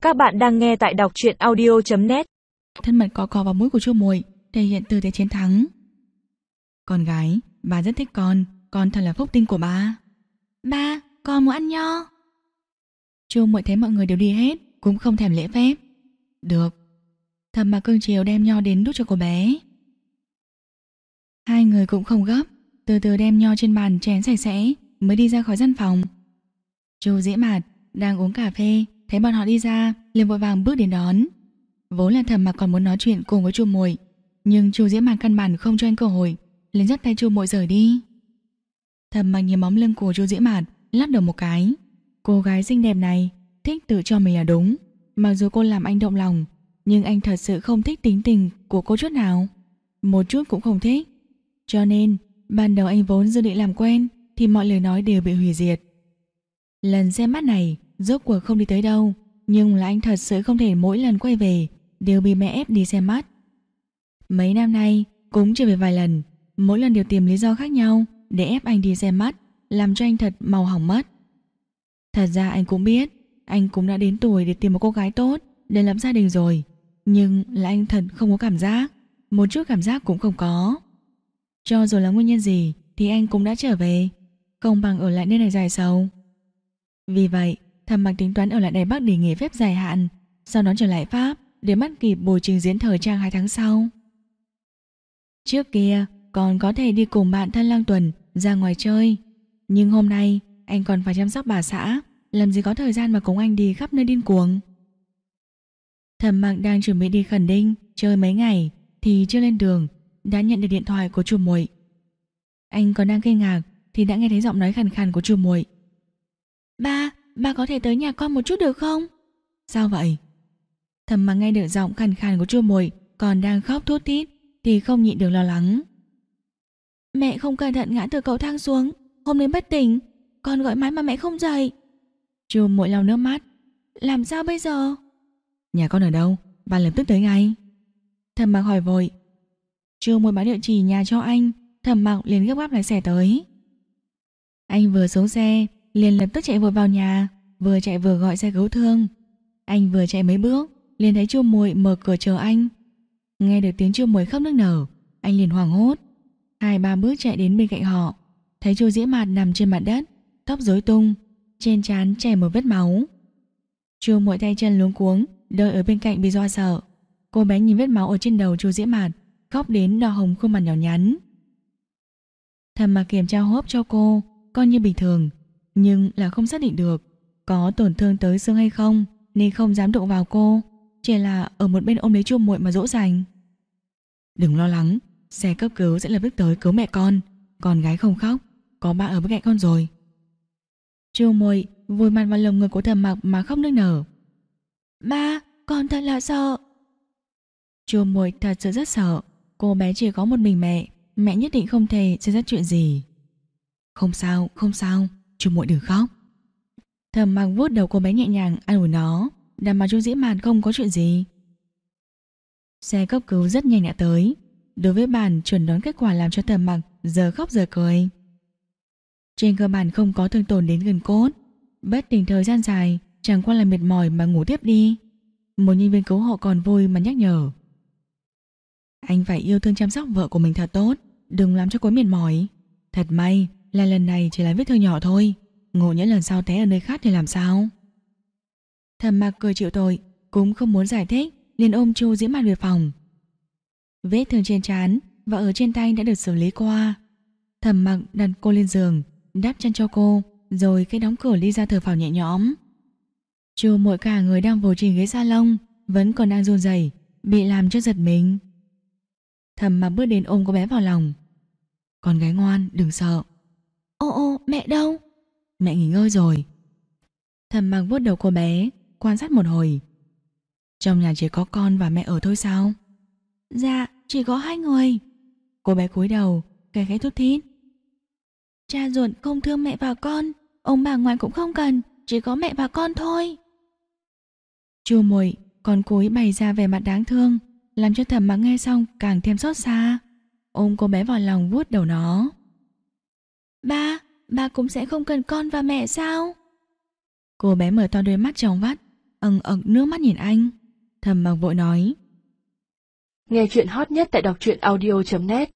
Các bạn đang nghe tại đọc truyện audio.net. Thân mật cọ vào mũi của Chu Muội, thể hiện tư thế chiến thắng. Con gái, bà rất thích con thật là phúc tinh của bà. Ba, con muốn ăn nho. Chu Muội thấy mọi người đều đi hết, cũng không thèm lễ phép. Được. Thầm mà cưng chiều đem nho đến đút cho cô bé. Hai người cũng không gấp, từ từ đem nho trên bàn chén sạch sẽ mới đi ra khỏi gian phòng. Chu Dĩ Mạt đang uống cà phê, thấy bọn họ đi ra, liền vội vàng bước đến đón. Vốn là Thẩm Mặc còn muốn nói chuyện cùng với Chu Muội, nhưng Chu Dĩ Mạt căn bản không cho anh cơ hội, liền dắt tay Chu Muội rời đi. Thẩm Mặc nhìn bóng lưng của Chu Dĩ Mạt, lắc đầu một cái. Cô gái xinh đẹp này thích tự cho mình là đúng, mặc dù cô làm anh động lòng, nhưng anh thật sự không thích tính tình của cô chút nào, một chút cũng không thích. Cho nên ban đầu anh vốn dự định làm quen, thì mọi lời nói đều bị hủy diệt. Lần xem mắt này rốt cuộc không đi tới đâu, nhưng là anh thật sự không thể mỗi lần quay về đều bị mẹ ép đi xem mắt. Mấy năm nay cũng chưa về vài lần, mỗi lần đều tìm lý do khác nhau để ép anh đi xem mắt, làm cho anh thật màu hỏng mất. Thật ra anh cũng biết anh cũng đã đến tuổi để tìm một cô gái tốt để lập gia đình rồi, nhưng là anh thật không có cảm giác, một chút cảm giác cũng không có. Cho dù là nguyên nhân gì thì anh cũng đã trở về, không bằng ở lại nơi này dài sầu. Vì vậy Thẩm Mặc tính toán ở lại Đài Bắc để nghỉ phép dài hạn, sau đó trở lại Pháp để bắt kịp buổi trình diễn thời trang 2 tháng sau. Trước kia còn có thể đi cùng bạn thân Lăng Tuần ra ngoài chơi, nhưng hôm nay anh còn phải chăm sóc bà xã, làm gì có thời gian mà cùng anh đi khắp nơi điên cuồng. Thẩm Mặc đang chuẩn bị đi Khẩn Đinh chơi mấy ngày thì chưa lên đường đã nhận được điện thoại của Chu Muội. Anh còn đang kinh ngạc thì đã nghe thấy giọng nói khàn khàn của Chu Muội. Ba có thể tới nhà con một chút được không? Sao vậy? Thẩm Mặc nghe được giọng khàn khàn của Chu Muội còn đang khóc thút thít thì không nhịn được lo lắng. Mẹ không cẩn thận ngã từ cầu thang xuống, hôm nay bất tỉnh, con gọi mãi mà mẹ không dậy. Chu Muội lau nước mắt. Làm sao bây giờ? Nhà con ở đâu? Ba lập tức tới ngay. Thẩm Mặc hỏi vội. Chu Muội báo địa chỉ nhà cho anh. Thẩm Mặc liền gấp gáp lái xe tới. Anh vừa xuống xe liền lập tức chạy vội vào nhà, vừa chạy vừa gọi xe cứu thương. Anh vừa chạy mấy bước liền thấy Chu Muội mở cửa chờ anh. Nghe được tiếng Chu Muội khóc nức nở, anh liền hoảng hốt. 2-3 bước chạy đến bên cạnh họ, thấy Chu Dĩ Mạt nằm trên mặt đất, tóc rối tung, trên trán chảy một vết máu. Chu Muội tay chân luống cuống đợi ở bên cạnh bị dọa sợ. Cô bé nhìn vết máu ở trên đầu Chu Dĩ Mạt, khóc đến đỏ hồng khuôn mặt nhỏ nhắn. Thẩm Mặc kiểm tra hô hấp cho cô, coi như bình thường, nhưng là không xác định được có tổn thương tới xương hay không, nên không dám đụng vào cô, chỉ là ở một bên ôm lấy Chu Muội mà dỗ dành. Đừng lo lắng, xe cấp cứu sẽ lập tức tới cứu mẹ con gái không khóc, có ba ở bên cạnh con rồi. Chu Muội vùi mặt vào lồng ngực của Thẩm Mặc mà khóc nức nở. Ba, con thật là sợ. Chu Muội thật sự rất sợ, cô bé chỉ có một mình mẹ nhất định không thể xảy ra chuyện gì. Không sao, Chu Muội đừng khóc. Thẩm Mặc vuốt đầu cô bé nhẹ nhàng an ủi nó, đảm bảo Chu Dĩ Mạt không có chuyện gì. Xe cấp cứu rất nhanh đã tới. Đối với bản chuẩn đoán kết quả làm cho Thẩm Mặc giờ khóc giờ cười. Trên cơ bản không có thương tổn đến gần cốt, bất tỉnh thời gian dài, chẳng qua là mệt mỏi mà ngủ tiếp đi. Một nhân viên cứu hộ còn vui mà nhắc nhở. Anh phải yêu thương chăm sóc vợ của mình thật tốt, đừng làm cho cô mệt mỏi. Thật may là lần này chỉ là vết thương nhỏ thôi, ngộ nhỡ lần sau té ở nơi khác thì làm sao? Thẩm Mặc cười chịu tội, cũng không muốn giải thích, liền ôm Chu Dĩ Mạt về phòng. Vết thương trên trán và ở trên tay đã được xử lý qua. Thẩm Mặc đặt cô lên giường, đắp chăn cho cô, rồi khi đóng cửa đi ra thở phào nhẹ nhõm. Chu Muội cả người đang vồ trên ghế salon, vẫn còn đang run rẩy, bị làm cho giật mình. Thẩm Mặc bước đến ôm cô bé vào lòng. Con gái ngoan, đừng sợ. Ô, mẹ đâu? Mẹ nghỉ ngơi rồi. Thẩm Mặc vuốt đầu cô bé, quan sát một hồi. Trong nhà chỉ có con và mẹ ở thôi sao? Dạ, chỉ có 2 người. Cô bé cúi đầu, khẽ khẽ thút thít. Cha ruột không thương mẹ và con, ông bà ngoại cũng không cần, chỉ có mẹ và con thôi. Chu Muội còn cúi bày ra vẻ mặt đáng thương, làm cho Thẩm Mặc nghe xong càng thêm xót xa, ôm cô bé vào lòng vuốt đầu nó. Ba cũng sẽ không cần con và mẹ sao? Cô bé mở to đôi mắt trong vắt. ẩn ẩn nước mắt nhìn anh. Thầm Mặc vội nói. Nghe chuyện hot nhất tại đọc truyện audio.net